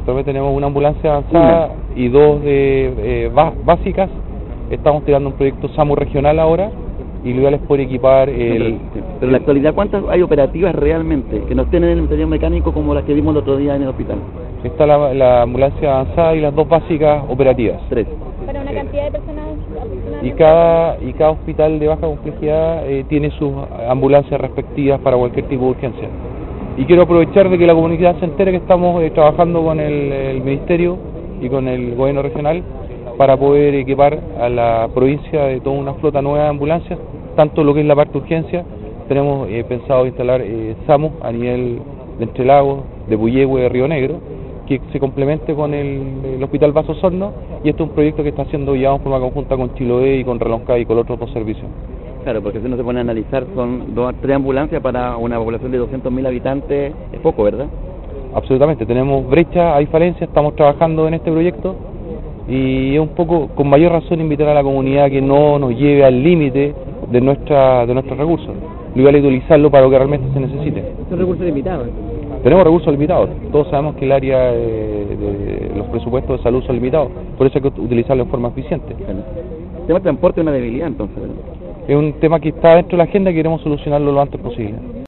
Actualmente tenemos una ambulancia avanzada y dos básicas. Estamos tirando un proyecto SAMU regional ahora y lo ideal es poder equipar Pero en la actualidad, ¿cuántas hay operativas realmente que no tienen el material mecánico como las que vimos el otro día en el hospital? Está la ambulancia avanzada y las dos básicas operativas. 3. Para una cantidad de personas aproximadamente. Y cada hospital de baja complejidad tiene sus ambulancias respectivas para cualquier tipo de urgencia. Y quiero aprovechar de que la comunidad se entere que estamos trabajando con el Ministerio y con el Gobierno regional para poder equipar a la provincia de toda una flota nueva de ambulancias, tanto lo que es la parte de urgencia. Tenemos pensado instalar SAMU a nivel de Entre Lagos, de Puyehue, de Río Negro, que se complemente con el Hospital Vaso Osorno, y este es un proyecto que está siendo llevado en forma conjunta con Chiloé y con Reloncaví y con los otros dos servicios. Claro, porque si uno se pone a analizar, son 3 ambulancias para una población de 200.000 habitantes, es poco, ¿verdad? Absolutamente, tenemos brecha, hay falencias, estamos trabajando en este proyecto y es un poco, con mayor razón, invitar a la comunidad que no nos lleve al límite de nuestros recursos. Lo ideal es utilizarlo para lo que realmente se necesite. Son recursos limitados. Tenemos recursos limitados, todos sabemos que el área de los presupuestos de salud son limitados, por eso hay que utilizarlo en forma eficiente. Bueno, el tema del transporte es una debilidad entonces, ¿verdad? Es un tema que está dentro de la agenda y queremos solucionarlo lo antes posible.